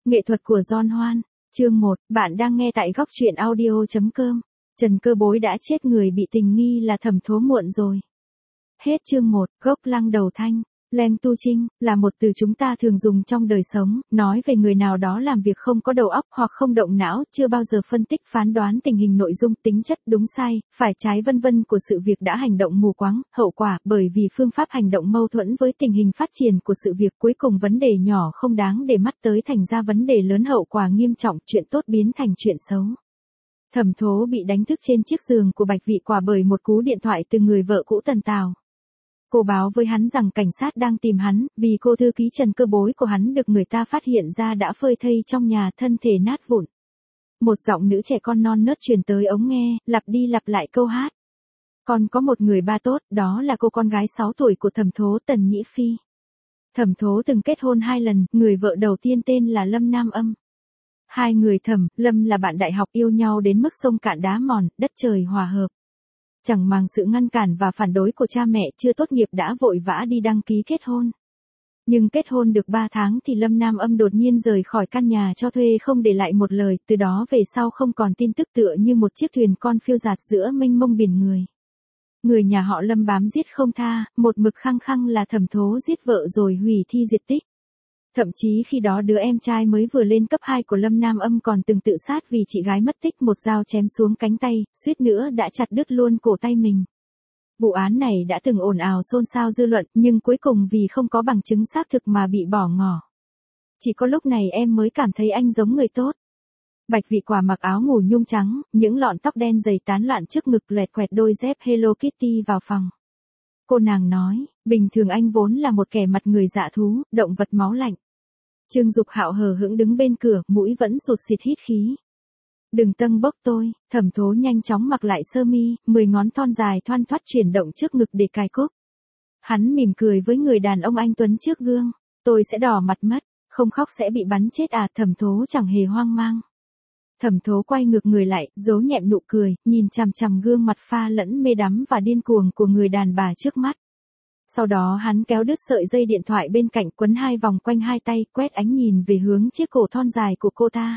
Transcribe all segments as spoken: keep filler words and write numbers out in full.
Nghệ thuật của John Hoan. Chương một, bạn đang nghe tại góc truyện audio chấm com. Trần Cơ Bối đã chết, người bị tình nghi là Thẩm Thố muộn rồi. Hết chương một, gốc lăng đầu thanh. Leng tu trinh, là một từ chúng ta thường dùng trong đời sống, nói về người nào đó làm việc không có đầu óc hoặc không động não, chưa bao giờ phân tích phán đoán tình hình nội dung, tính chất, đúng sai, phải trái vân vân của sự việc đã hành động mù quáng, hậu quả, bởi vì phương pháp hành động mâu thuẫn với tình hình phát triển của sự việc, cuối cùng vấn đề nhỏ không đáng để mắt tới thành ra vấn đề lớn, hậu quả nghiêm trọng, chuyện tốt biến thành chuyện xấu. Thẩm Thố bị đánh thức trên chiếc giường của Bạch Vị Quả bởi một cú điện thoại từ người vợ cũ Tần Tào. Cô báo với hắn rằng cảnh sát đang tìm hắn, vì cô thư ký Trần Cơ Bối của hắn được người ta phát hiện ra đã phơi thây trong nhà, thân thể nát vụn. Một giọng nữ trẻ con non nớt truyền tới ống nghe, lặp đi lặp lại câu hát. Còn có một người ba tốt, đó là cô con gái sáu tuổi của Thẩm Thố, Tần Nhĩ Phi. Thẩm Thố từng kết hôn hai lần, người vợ đầu tiên tên là Lâm Nam Âm. Hai người Thẩm, Lâm là bạn đại học, yêu nhau đến mức sông cạn đá mòn, đất trời hòa hợp. Chẳng màng sự ngăn cản và phản đối của cha mẹ, chưa tốt nghiệp đã vội vã đi đăng ký kết hôn. Nhưng kết hôn được ba tháng thì Lâm Nam Âm đột nhiên rời khỏi căn nhà cho thuê không để lại một lời, từ đó về sau không còn tin tức, tựa như một chiếc thuyền con phiêu dạt giữa mênh mông biển người. Người nhà họ Lâm bám giết không tha, một mực khăng khăng là Thẩm Thố giết vợ rồi hủy thi diệt tích. Thậm chí khi đó đứa em trai mới vừa lên cấp hai của Lâm Nam Âm còn từng tự sát vì chị gái mất tích, một dao chém xuống cánh tay, suýt nữa đã chặt đứt luôn cổ tay mình. Vụ án này đã từng ồn ào xôn xao dư luận, nhưng cuối cùng vì không có bằng chứng xác thực mà bị bỏ ngỏ. Chỉ có lúc này em mới cảm thấy anh giống người tốt. Bạch Vị Quả mặc áo ngủ nhung trắng, những lọn tóc đen dày tán loạn trước ngực, loẹt quẹt đôi dép Hello Kitty vào phòng. Cô nàng nói, bình thường anh vốn là một kẻ mặt người dạ thú, động vật máu lạnh. Trương Dục Hạo hờ hững đứng bên cửa, mũi vẫn sụt xịt hít khí. Đừng tâng bốc tôi. Thẩm Thố nhanh chóng mặc lại sơ mi, mười ngón thon dài thoăn thoắt chuyển động trước ngực để cài cúc. Hắn mỉm cười với người đàn ông anh tuấn trước gương. Tôi sẽ đỏ mặt mất, không khóc sẽ bị bắn chết à? Thẩm Thố chẳng hề hoang mang. Thẩm Thố quay ngược người lại, giấu nhẹm nụ cười, nhìn chằm chằm gương mặt pha lẫn mê đắm và điên cuồng của người đàn bà trước mắt. Sau đó hắn kéo đứt sợi dây điện thoại bên cạnh, quấn hai vòng quanh hai tay, quét ánh nhìn về hướng chiếc cổ thon dài của cô ta.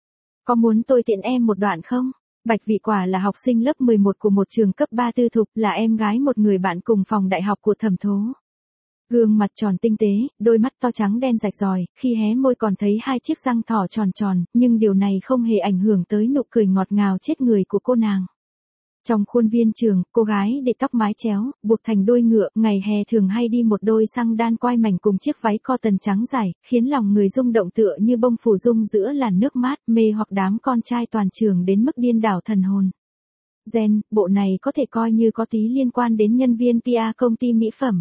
Có muốn tôi tiện em một đoạn không? Bạch Vị Quả là học sinh lớp mười một của một trường cấp ba tư thục, là em gái một người bạn cùng phòng đại học của Thẩm Thố. Gương mặt tròn tinh tế, đôi mắt to trắng đen rạch ròi, khi hé môi còn thấy hai chiếc răng thỏ tròn tròn, nhưng điều này không hề ảnh hưởng tới nụ cười ngọt ngào chết người của cô nàng. Trong khuôn viên trường, cô gái để tóc mái chéo, buộc thành đuôi ngựa, ngày hè thường hay đi một đôi xăng đan quai mảnh cùng chiếc váy cotton trắng dài, khiến lòng người rung động tựa như bông phủ dung giữa làn nước mát, mê hoặc đám con trai toàn trường đến mức điên đảo thần hồn. Gen, bộ này có thể coi như có tí liên quan đến nhân viên pê e công ty mỹ phẩm.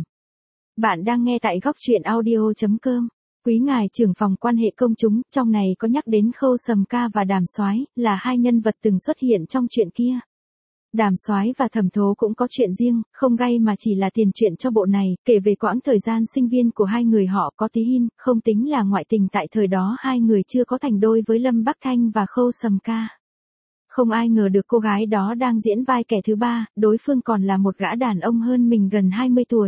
Bạn đang nghe tại góc truyện audio chấm com. Quý ngài trưởng phòng quan hệ công chúng, trong này có nhắc đến Khâu Sầm Ca và Đàm Soái, là hai nhân vật từng xuất hiện trong chuyện kia. Đàm Soái và Thẩm Thố cũng có chuyện riêng, không gay mà chỉ là tiền truyện cho bộ này, kể về quãng thời gian sinh viên của hai người họ, có tí hin, không tính là ngoại tình, tại thời đó hai người chưa có thành đôi với Lâm Bắc Thanh và Khâu Sầm Ca. Không ai ngờ được cô gái đó đang diễn vai kẻ thứ ba, đối phương còn là một gã đàn ông hơn mình gần hai mươi tuổi.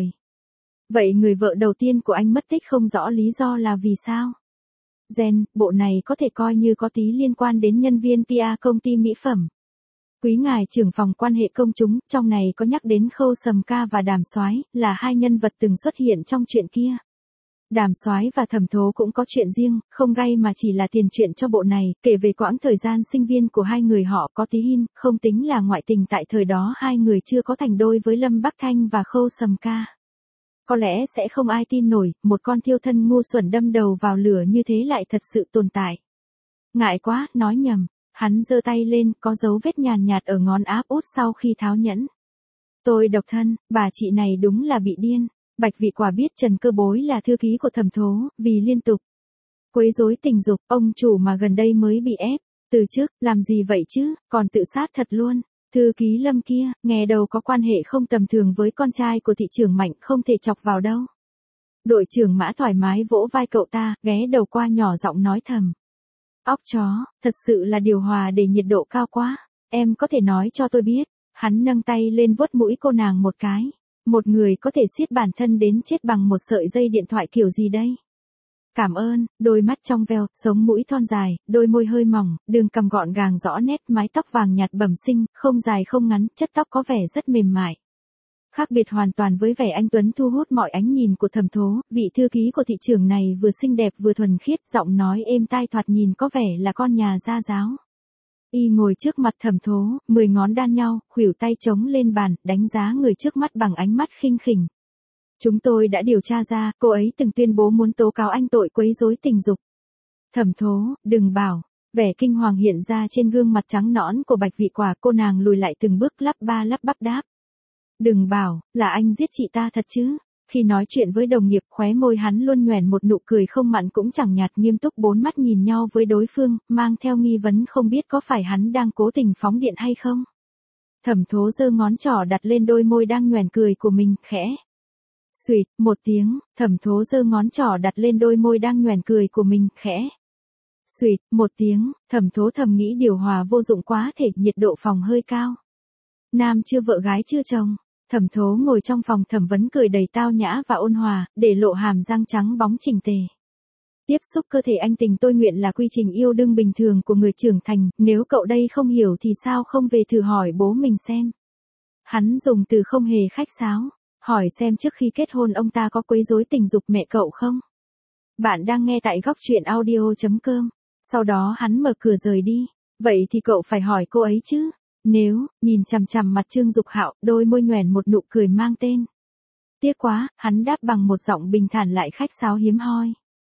Vậy người vợ đầu tiên của anh mất tích không rõ lý do là vì sao? Gen, bộ này có thể coi như có tí liên quan đến nhân viên pê e công ty mỹ phẩm. Quý ngài trưởng phòng quan hệ công chúng, trong này có nhắc đến Khâu Sầm Ca và Đàm Soái, là hai nhân vật từng xuất hiện trong chuyện kia. Đàm Soái và Thẩm Thố cũng có chuyện riêng, không gay mà chỉ là tiền truyện cho bộ này, kể về quãng thời gian sinh viên của hai người họ, có tí hin, không tính là ngoại tình, tại thời đó hai người chưa có thành đôi với Lâm Bắc Thanh và Khâu Sầm Ca. Có lẽ sẽ không ai tin nổi, một con thiêu thân ngu xuẩn đâm đầu vào lửa như thế lại thật sự tồn tại. Ngại quá, nói nhầm. Hắn giơ tay lên, có dấu vết nhàn nhạt ở ngón áp út sau khi tháo nhẫn. Tôi độc thân, bà chị này đúng là bị điên. Bạch Vị Quả biết Trần Cơ Bối là thư ký của Thẩm Thố, vì liên tục quấy rối tình dục, ông chủ mà gần đây mới bị ép. Từ trước, làm gì vậy chứ, còn tự sát thật luôn. Thư ký Lâm kia, nghe đầu có quan hệ không tầm thường với con trai của thị trưởng Mạnh, không thể chọc vào đâu. Đội trưởng Mã thoải mái vỗ vai cậu ta, ghé đầu qua nhỏ giọng nói thầm. Óc chó, thật sự là điều hòa để nhiệt độ cao quá. Em có thể nói cho tôi biết. Hắn nâng tay lên vuốt mũi cô nàng một cái. Một người có thể siết bản thân đến chết bằng một sợi dây điện thoại kiểu gì đây? Cảm ơn, đôi mắt trong veo, sống mũi thon dài, đôi môi hơi mỏng, đường cằm gọn gàng rõ nét, mái tóc vàng nhạt bẩm sinh, không dài không ngắn, chất tóc có vẻ rất mềm mại. Khác biệt hoàn toàn với vẻ anh tuấn thu hút mọi ánh nhìn của Thẩm Thố, vị thư ký của thị trưởng này vừa xinh đẹp vừa thuần khiết, giọng nói êm tai thoạt nhìn có vẻ là con nhà gia giáo. Y ngồi trước mặt Thẩm Thố, mười ngón đan nhau, khuỷu tay chống lên bàn, đánh giá người trước mắt bằng ánh mắt khinh khỉnh. Chúng tôi đã điều tra ra, cô ấy từng tuyên bố muốn tố cáo anh tội quấy rối tình dục. Thẩm Thố, đừng bảo. Vẻ kinh hoàng hiện ra trên gương mặt trắng nõn của Bạch Vị Quả, cô nàng lùi lại từng bước lắp ba lắp bắp đáp. Đừng bảo, là anh giết chị ta thật chứ. Khi nói chuyện với đồng nghiệp, khóe môi hắn luôn nhoẻn một nụ cười không mặn cũng chẳng nhạt, nghiêm túc bốn mắt nhìn nhau với đối phương, mang theo nghi vấn không biết có phải hắn đang cố tình phóng điện hay không. Thẩm Thố giơ ngón trỏ đặt lên đôi môi đang nhoẻn cười của mình, khẽ. Xuỵt, một tiếng, Thẩm Thố giơ ngón trỏ đặt lên đôi môi đang nhoẻn cười của mình, khẽ. Xuỵt, một tiếng, Thẩm Thố thầm nghĩ điều hòa vô dụng quá thể, nhiệt độ phòng hơi cao. Nam chưa vợ gái chưa chồng. Thẩm Thố ngồi trong phòng thẩm vấn cười đầy tao nhã và ôn hòa, để lộ hàm răng trắng bóng chỉnh tề. Tiếp xúc cơ thể anh tình tôi nguyện là quy trình yêu đương bình thường của người trưởng thành, nếu cậu đây không hiểu thì sao không về thử hỏi bố mình xem. Hắn dùng từ không hề khách sáo, hỏi xem trước khi kết hôn ông ta có quấy rối tình dục mẹ cậu không. Bạn đang nghe tại góc truyện audio chấm com. Sau đó hắn mở cửa rời đi. Vậy thì cậu phải hỏi cô ấy chứ. Nếu, nhìn chằm chằm mặt Trương Dục Hạo, đôi môi nhoẻn một nụ cười mang tên. Tiếc quá, hắn đáp bằng một giọng bình thản lại khách sáo hiếm hoi.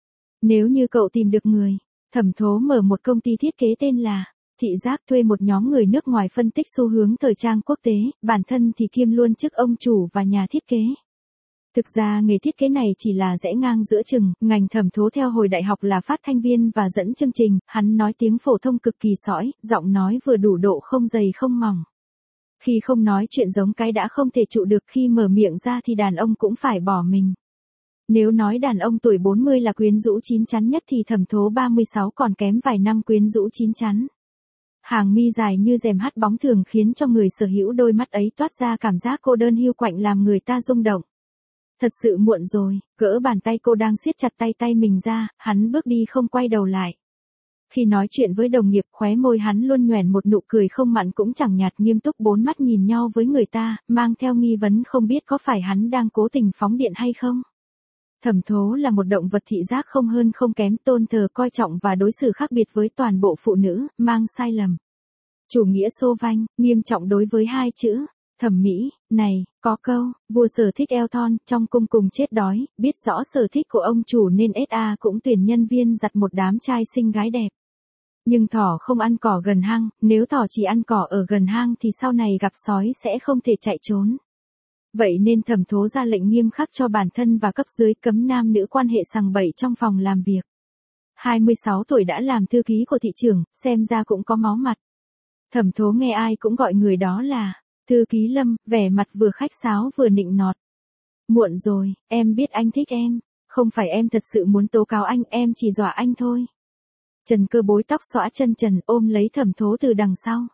Nếu như cậu tìm được người, Thẩm Thố mở một công ty thiết kế tên là Thị Giác, thuê một nhóm người nước ngoài phân tích xu hướng thời trang quốc tế, bản thân thì kiêm luôn chức ông chủ và nhà thiết kế. Thực ra nghề thiết kế này chỉ là rẽ ngang giữa chừng, ngành Thẩm Thố theo hồi đại học là phát thanh viên và dẫn chương trình, hắn nói tiếng phổ thông cực kỳ sõi, giọng nói vừa đủ độ không dày không mỏng. Khi không nói chuyện giống cái đã không thể trụ được, khi mở miệng ra thì đàn ông cũng phải bỏ mình. Nếu nói đàn ông tuổi bốn mươi là quyến rũ chín chắn nhất thì Thẩm Thố ba mươi sáu còn kém vài năm quyến rũ chín chắn. Hàng mi dài như rèm hắt bóng thường khiến cho người sở hữu đôi mắt ấy toát ra cảm giác cô đơn hiu quạnh làm người ta rung động. Thật sự muộn rồi, gỡ bàn tay cô đang siết chặt tay tay mình ra, hắn bước đi không quay đầu lại. Khi nói chuyện với đồng nghiệp, khóe môi hắn luôn nhoẻn một nụ cười không mặn cũng chẳng nhạt, nghiêm túc bốn mắt nhìn nhau với người ta, mang theo nghi vấn không biết có phải hắn đang cố tình phóng điện hay không. Thẩm Thố là một động vật thị giác không hơn không kém, tôn thờ coi trọng và đối xử khác biệt với toàn bộ phụ nữ, mang sai lầm. Chủ nghĩa xô vanh, nghiêm trọng đối với hai chữ. Thẩm mỹ, này, có câu, vua sở thích eo thon, trong cung cùng chết đói, biết rõ sở thích của ông chủ nên ét a cũng tuyển nhân viên giặt một đám trai xinh gái đẹp. Nhưng thỏ không ăn cỏ gần hang, nếu thỏ chỉ ăn cỏ ở gần hang thì sau này gặp sói sẽ không thể chạy trốn. Vậy nên Thẩm Thố ra lệnh nghiêm khắc cho bản thân và cấp dưới cấm nam nữ quan hệ sằng bậy trong phòng làm việc. hai mươi sáu tuổi đã làm thư ký của thị trưởng, xem ra cũng có máu mặt. Thẩm Thố nghe ai cũng gọi người đó là thư ký Lâm, vẻ mặt vừa khách sáo vừa nịnh nọt. Muộn rồi, em biết anh thích em, không phải em thật sự muốn tố cáo anh, em chỉ dọa anh thôi. Trần Cơ bối tóc xõa chân trần ôm lấy Thẩm Thố từ đằng sau.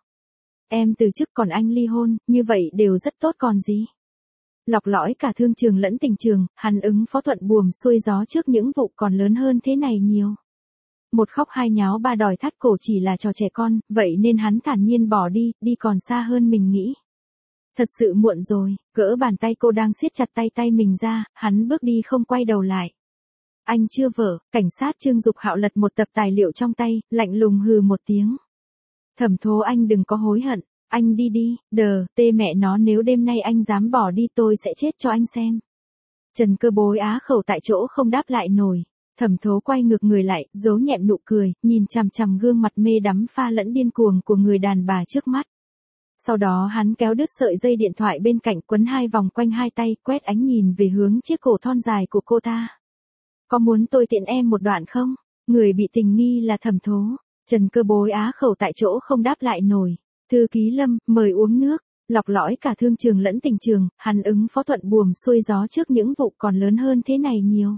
Em từ chức còn anh ly hôn, như vậy đều rất tốt còn gì. Lọc lõi cả thương trường lẫn tình trường, hắn ứng phó thuận buồm xuôi gió trước những vụ còn lớn hơn thế này nhiều. Một khóc hai nháo ba đòi thắt cổ chỉ là trò trẻ con, vậy nên hắn thản nhiên bỏ đi, đi còn xa hơn mình nghĩ. Thật sự muộn rồi, gỡ bàn tay cô đang siết chặt tay tay mình ra, hắn bước đi không quay đầu lại. Anh chưa vợ, cảnh sát Trương Dục Hạo lật một tập tài liệu trong tay, lạnh lùng hừ một tiếng. Thẩm Thố anh đừng có hối hận, anh đi đi, đờ, tê mẹ nó, nếu đêm nay anh dám bỏ đi tôi sẽ chết cho anh xem. Trần Cơ bối á khẩu tại chỗ không đáp lại nổi. Thẩm Thố quay ngược người lại, giấu nhẹm nụ cười, nhìn chằm chằm gương mặt mê đắm pha lẫn điên cuồng của người đàn bà trước mắt. Sau đó hắn kéo đứt sợi dây điện thoại bên cạnh, quấn hai vòng quanh hai tay, quét ánh nhìn về hướng chiếc cổ thon dài của cô ta. Có muốn tôi tiện em một đoạn không? Người bị tình nghi là Thẩm Thố. Trần Cơ bối á khẩu tại chỗ không đáp lại nổi. Thư ký Lâm, mời uống nước. Lọc lõi cả thương trường lẫn tình trường, hắn ứng phó thuận buồm xuôi gió trước những vụ còn lớn hơn thế này nhiều.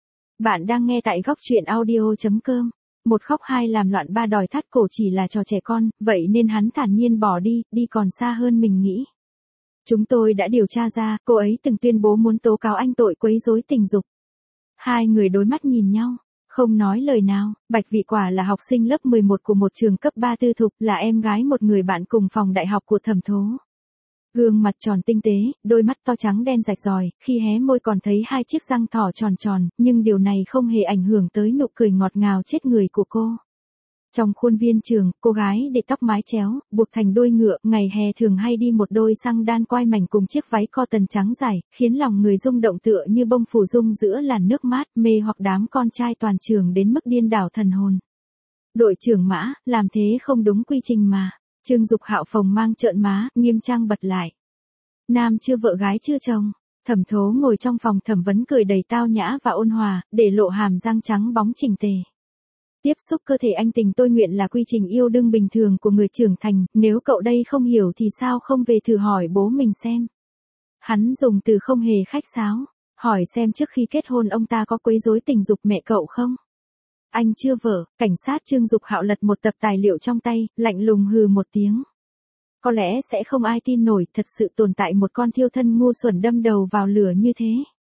Bạn đang nghe tại góc truyện audio chấm com. Một khóc hai làm loạn ba đòi thắt cổ chỉ là trò trẻ con, vậy nên hắn thản nhiên bỏ đi, đi còn xa hơn mình nghĩ. Chúng tôi đã điều tra ra, cô ấy từng tuyên bố muốn tố cáo anh tội quấy rối tình dục. Hai người đối mắt nhìn nhau, Không nói lời nào, Bạch Vị Quả là học sinh lớp mười một của một trường cấp ba tư thục, là em gái một người bạn cùng phòng đại học của Thẩm Thố. Gương mặt tròn tinh tế, đôi mắt to trắng đen rạch ròi, khi hé môi còn thấy hai chiếc răng thỏ tròn tròn, nhưng điều này không hề ảnh hưởng tới nụ cười ngọt ngào chết người của cô. Trong khuôn viên trường, cô gái để tóc mái chéo, buộc thành đuôi ngựa, ngày hè thường hay đi một đôi xăng đan quai mảnh cùng chiếc váy cotton trắng dài, khiến lòng người rung động tựa như bông phủ dung giữa làn nước mát, mê hoặc đám con trai toàn trường đến mức điên đảo thần hồn. Đội trưởng Mã, làm thế không đúng quy trình mà. Trương Dục Hạo phồng mang trợn má, nghiêm trang bật lại. Nam chưa vợ gái chưa chồng. Thẩm Thố ngồi trong phòng thẩm vấn cười đầy tao nhã và ôn hòa, để lộ hàm răng trắng bóng chỉnh tề. Tiếp xúc cơ thể anh tình tôi nguyện là quy trình yêu đương bình thường của người trưởng thành, nếu cậu đây không hiểu thì sao không về thử hỏi bố mình xem. Hắn dùng từ không hề khách sáo, hỏi xem trước khi kết hôn ông ta có quấy rối tình dục mẹ cậu không? Anh chưa vợ, cảnh sát Trương Dục Hạo lật một tập tài liệu trong tay, lạnh lùng hừ một tiếng. Có lẽ sẽ không ai tin nổi thật sự tồn tại một con thiêu thân ngu xuẩn đâm đầu vào lửa như thế.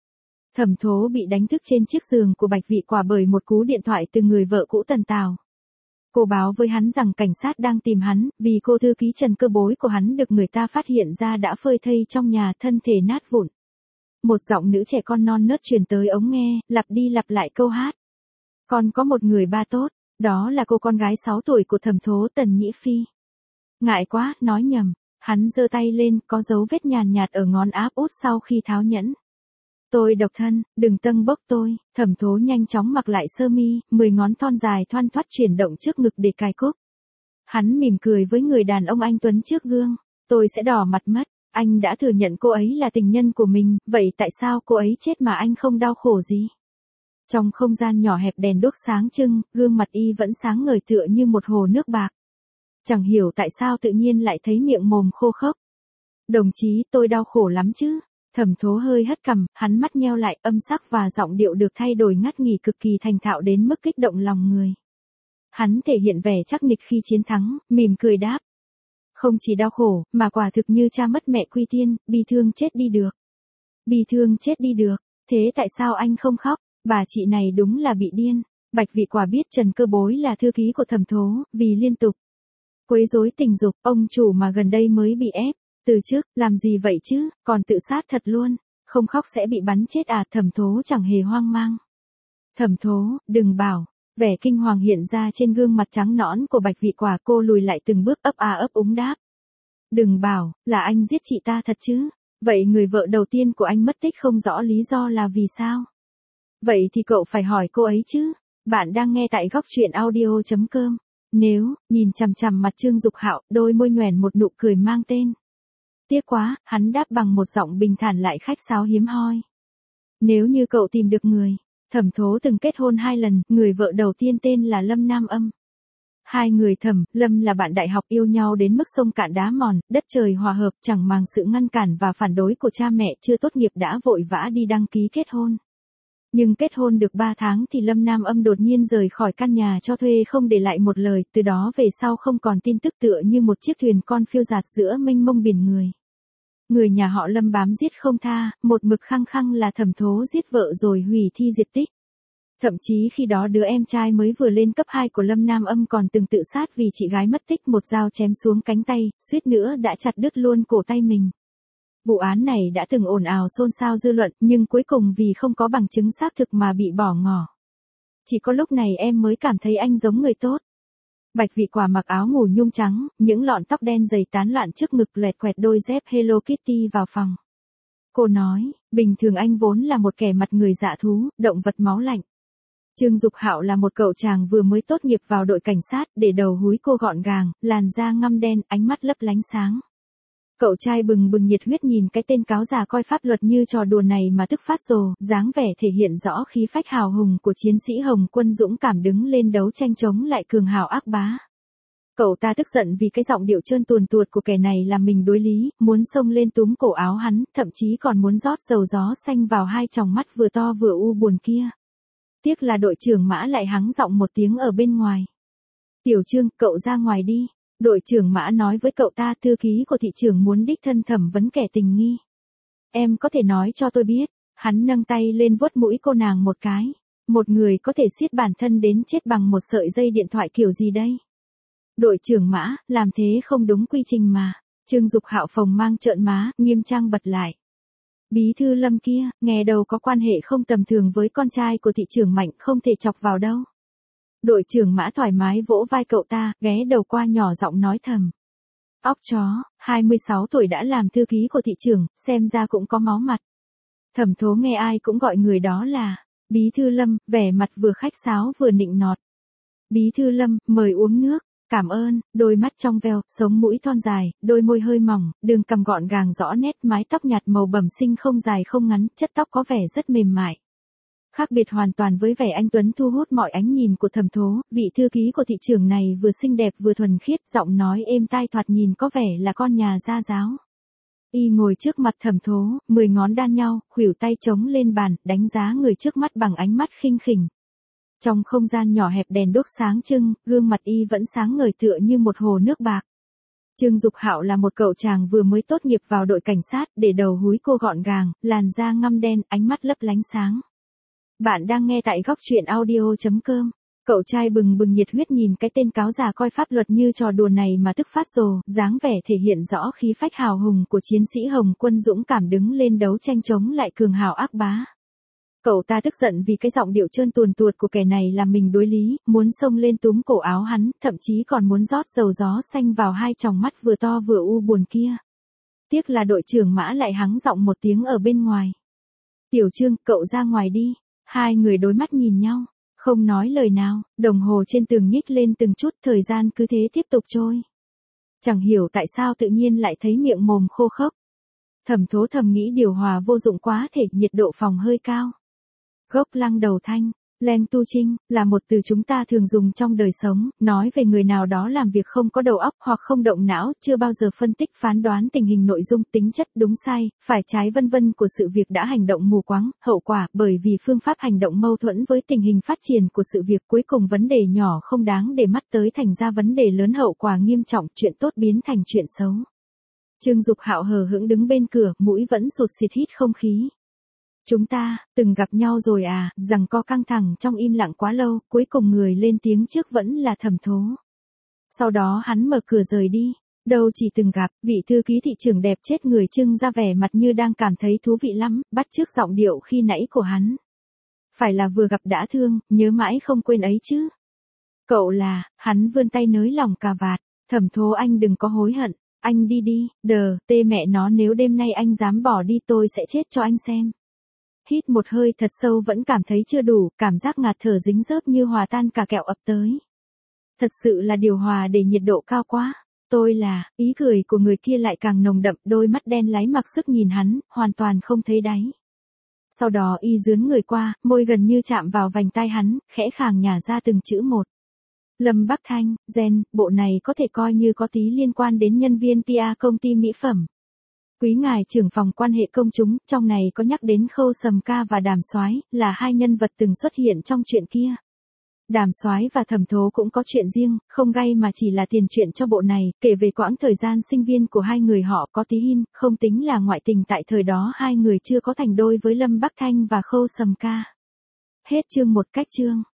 Thẩm Thố bị đánh thức trên chiếc giường của Bạch Vị Quả bởi một cú điện thoại từ người vợ cũ Tần Tào. Cô báo với hắn rằng cảnh sát đang tìm hắn, vì cô thư ký Trần Cơ Bối của hắn được người ta phát hiện ra đã phơi thây trong nhà, thân thể nát vụn. Một giọng nữ trẻ con non nớt truyền tới ống nghe, lặp đi lặp lại câu hát. Còn có một người ba tốt, đó là cô con gái sáu tuổi của Thẩm Thố, Tần Nhĩ Phi. Ngại quá, nói nhầm, hắn giơ tay lên, có dấu vết nhàn nhạt ở ngón áp út sau khi tháo nhẫn. Tôi độc thân, đừng tâng bốc tôi. Thẩm Thố nhanh chóng mặc lại sơ mi, mười ngón thon dài thoăn thoắt chuyển động trước ngực để cài cúc. Hắn mỉm cười với người đàn ông anh tuấn trước gương. Tôi sẽ đỏ mặt mất, anh đã thừa nhận cô ấy là tình nhân của mình, vậy tại sao cô ấy chết mà anh không đau khổ gì? Trong không gian nhỏ hẹp đèn đốt sáng trưng, gương mặt y vẫn sáng ngời tựa như một hồ nước bạc. Chẳng hiểu tại sao tự nhiên lại thấy miệng mồm khô khốc. Đồng chí, tôi đau khổ lắm chứ. Thẩm Thố hơi hất cằm, hắn mắt nheo lại, âm sắc và giọng điệu được thay đổi ngắt nghỉ cực kỳ thành thạo đến mức kích động lòng người. Hắn thể hiện vẻ chắc nịch khi chiến thắng, mỉm cười đáp. Không chỉ đau khổ, mà quả thực như cha mất mẹ quy tiên, bi thương chết đi được. Bi thương chết đi được, thế tại sao anh không khóc? Bà chị này đúng là bị điên. Bạch Vị Quả biết Trần Cơ Bối là thư ký của Thẩm Thố, vì liên tục quấy rối tình dục, ông chủ mà gần đây mới bị ép. Từ trước, làm gì vậy chứ, còn tự sát thật luôn, không khóc sẽ bị bắn chết à? Thẩm Thố chẳng hề hoang mang. Thẩm Thố, đừng bảo. Vẻ kinh hoàng hiện ra trên gương mặt trắng nõn của Bạch Vị Quả, cô lùi lại từng bước ấp a ấp úng đáp. Đừng bảo, là anh giết chị ta thật chứ? Vậy người vợ đầu tiên của anh mất tích không rõ lý do là vì sao? Vậy thì cậu phải hỏi cô ấy chứ. Bạn đang nghe tại góc truyện audio chấm com. Nếu, nhìn chằm chằm mặt Trương Dục Hạo, đôi môi nhoẻn một nụ cười mang tên. Tiếc quá, hắn đáp bằng một giọng bình thản lại khách sáo hiếm hoi. Nếu như cậu tìm được người. Thẩm Thố từng kết hôn hai lần, người vợ đầu tiên tên là Lâm Nam Âm. Hai người Thẩm, Lâm là bạn đại học yêu nhau đến mức sông cạn đá mòn, đất trời hòa hợp, chẳng màng sự ngăn cản và phản đối của cha mẹ, chưa tốt nghiệp đã vội vã đi đăng ký kết hôn. Nhưng kết hôn được ba tháng thì Lâm Nam Âm đột nhiên rời khỏi căn nhà cho thuê không để lại một lời, từ đó về sau không còn tin tức, tựa như một chiếc thuyền con phiêu dạt giữa mênh mông biển người. Người nhà họ Lâm bám giết không tha, một mực khăng khăng là Thẩm Thố giết vợ rồi hủy thi diệt tích. Thậm chí khi đó đứa em trai mới vừa lên cấp hai của Lâm Nam Âm còn từng tự sát vì chị gái mất tích, một dao chém xuống cánh tay, suýt nữa đã chặt đứt luôn cổ tay mình. Vụ án này đã từng ồn ào xôn xao dư luận, nhưng cuối cùng vì không có bằng chứng xác thực mà bị bỏ ngỏ. Chỉ có lúc này em mới cảm thấy anh giống người tốt. Bạch Vị Quả mặc áo ngủ nhung trắng, những lọn tóc đen dày tán loạn trước ngực, lẹt quẹt đôi dép Hello Kitty vào phòng. Cô nói, bình thường anh vốn là một kẻ mặt người dạ thú, động vật máu lạnh. Trương Dục Hạo là một cậu chàng vừa mới tốt nghiệp vào đội cảnh sát, để đầu húi cô gọn gàng, làn da ngăm đen, ánh mắt lấp lánh sáng. Cậu trai bừng bừng nhiệt huyết nhìn cái tên cáo già coi pháp luật như trò đùa này mà tức phát rồ, dáng vẻ thể hiện rõ khí phách hào hùng của chiến sĩ Hồng Quân dũng cảm đứng lên đấu tranh chống lại cường hào ác bá. Cậu ta tức giận vì cái giọng điệu trơn tuồn tuột của kẻ này làm mình đối lý, muốn xông lên túm cổ áo hắn, thậm chí còn muốn rót dầu gió xanh vào hai tròng mắt vừa to vừa u buồn kia. Tiếc là đội trưởng Mã lại hắng giọng một tiếng ở bên ngoài. Tiểu Trương, cậu ra ngoài đi. Đội trưởng Mã nói với cậu ta, thư ký của thị trưởng muốn đích thân thẩm vấn kẻ tình nghi. Em có thể nói cho tôi biết. Hắn nâng tay lên vuốt mũi cô nàng một cái. Một người có thể siết bản thân đến chết bằng một sợi dây điện thoại kiểu gì đây? Đội trưởng Mã, làm thế không đúng quy trình mà. Trương Dục Hạo phồng mang trợn má, nghiêm trang bật lại. Bí thư Lâm kia, nghe đầu có quan hệ không tầm thường với con trai của thị trưởng Mạnh, không thể chọc vào đâu. Đội trưởng Mã thoải mái vỗ vai cậu ta, ghé đầu qua nhỏ giọng nói thầm. Óc chó, hai mươi sáu tuổi đã làm thư ký của thị trưởng, xem ra cũng có máu mặt. Thẩm Thố nghe ai cũng gọi người đó là Bí thư Lâm, vẻ mặt vừa khách sáo vừa nịnh nọt. Bí thư Lâm, mời uống nước. Cảm ơn, đôi mắt trong veo, sống mũi thon dài, đôi môi hơi mỏng, đường cằm gọn gàng rõ nét, mái tóc nhạt màu bẩm sinh không dài không ngắn, chất tóc có vẻ rất mềm mại. Khác biệt hoàn toàn với vẻ anh tuấn thu hút mọi ánh nhìn của Thẩm Thố, vị thư ký của thị trưởng này vừa xinh đẹp vừa thuần khiết, giọng nói êm tai thoạt nhìn có vẻ là con nhà gia giáo. Y ngồi trước mặt Thẩm Thố, mười ngón đan nhau, khuỷu tay chống lên bàn, đánh giá người trước mắt bằng ánh mắt khinh khỉnh. Trong không gian nhỏ hẹp đèn đốt sáng trưng, gương mặt y vẫn sáng ngời tựa như một hồ nước bạc. Trương Dục Hạo là một cậu chàng vừa mới tốt nghiệp vào đội cảnh sát, để đầu húi cô gọn gàng, làn da ngăm đen, ánh mắt lấp lánh sáng. Bạn đang nghe tại góc truyện audio chấm com. Cậu trai bừng bừng nhiệt huyết nhìn cái tên cáo già coi pháp luật như trò đùa này mà tức phát rồ, dáng vẻ thể hiện rõ khí phách hào hùng của chiến sĩ Hồng Quân dũng cảm đứng lên đấu tranh chống lại cường hào ác bá. Cậu ta tức giận vì cái giọng điệu trơn tuồn tuột của kẻ này làm mình đối lý, muốn xông lên túm cổ áo hắn, thậm chí còn muốn rót dầu gió xanh vào hai tròng mắt vừa to vừa u buồn kia. Tiếc là đội trưởng Mã lại hắng giọng một tiếng ở bên ngoài. Tiểu Trương, cậu ra ngoài đi. Hai người đối mắt nhìn nhau, không nói lời nào, đồng hồ trên tường nhích lên từng chút, thời gian cứ thế tiếp tục trôi. Chẳng hiểu tại sao tự nhiên lại thấy miệng mồm khô khốc. Thẩm Thố thầm nghĩ điều hòa vô dụng quá thể, nhiệt độ phòng hơi cao. Gốc lăng đầu thanh, Len Tu Trinh, là một từ chúng ta thường dùng trong đời sống, nói về người nào đó làm việc không có đầu óc hoặc không động não, chưa bao giờ phân tích phán đoán tình hình nội dung, tính chất, đúng sai, phải trái vân vân của sự việc đã hành động mù quáng, hậu quả, bởi vì phương pháp hành động mâu thuẫn với tình hình phát triển của sự việc, cuối cùng vấn đề nhỏ không đáng để mắt tới thành ra vấn đề lớn, hậu quả nghiêm trọng, chuyện tốt biến thành chuyện xấu. Trương Dục Hạo hờ hững đứng bên cửa, mũi vẫn sụt xịt hít không khí. Chúng ta, từng gặp nhau rồi à, rằng co căng thẳng trong im lặng quá lâu, cuối cùng người lên tiếng trước vẫn là Thẩm Thố. Sau đó hắn mở cửa rời đi, đâu chỉ từng gặp, vị thư ký thị trưởng đẹp chết người trưng ra vẻ mặt như đang cảm thấy thú vị lắm, bắt chước giọng điệu khi nãy của hắn. Phải là vừa gặp đã thương, nhớ mãi không quên ấy chứ. Cậu là, hắn vươn tay nới lỏng cà vạt, Thẩm Thố anh đừng có hối hận, anh đi đi, đờ, tê mẹ nó nếu đêm nay anh dám bỏ đi tôi sẽ chết cho anh xem. Hít một hơi thật sâu vẫn cảm thấy chưa đủ, cảm giác ngạt thở dính dớp như hòa tan cả kẹo ập tới. Thật sự là điều hòa để nhiệt độ cao quá. Tôi là, ý cười của người kia lại càng nồng đậm, đôi mắt đen láy mặc sức nhìn hắn, hoàn toàn không thấy đáy. Sau đó y dướn người qua, môi gần như chạm vào vành tai hắn, khẽ khàng nhả ra từng chữ một. Lâm Bắc Thanh, gen, bộ này có thể coi như có tí liên quan đến nhân viên pê e công ty mỹ phẩm. Quý ngài trưởng phòng quan hệ công chúng, trong này có nhắc đến Khâu Sầm Ca và Đàm Soái, là hai nhân vật từng xuất hiện trong chuyện kia. Đàm Soái và Thẩm Thố cũng có chuyện riêng, không gay mà chỉ là tiền truyện cho bộ này, kể về quãng thời gian sinh viên của hai người họ có tí hin, không tính là ngoại tình tại thời đó hai người chưa có thành đôi với Lâm Bắc Thanh và Khâu Sầm Ca. Hết chương một cách chương.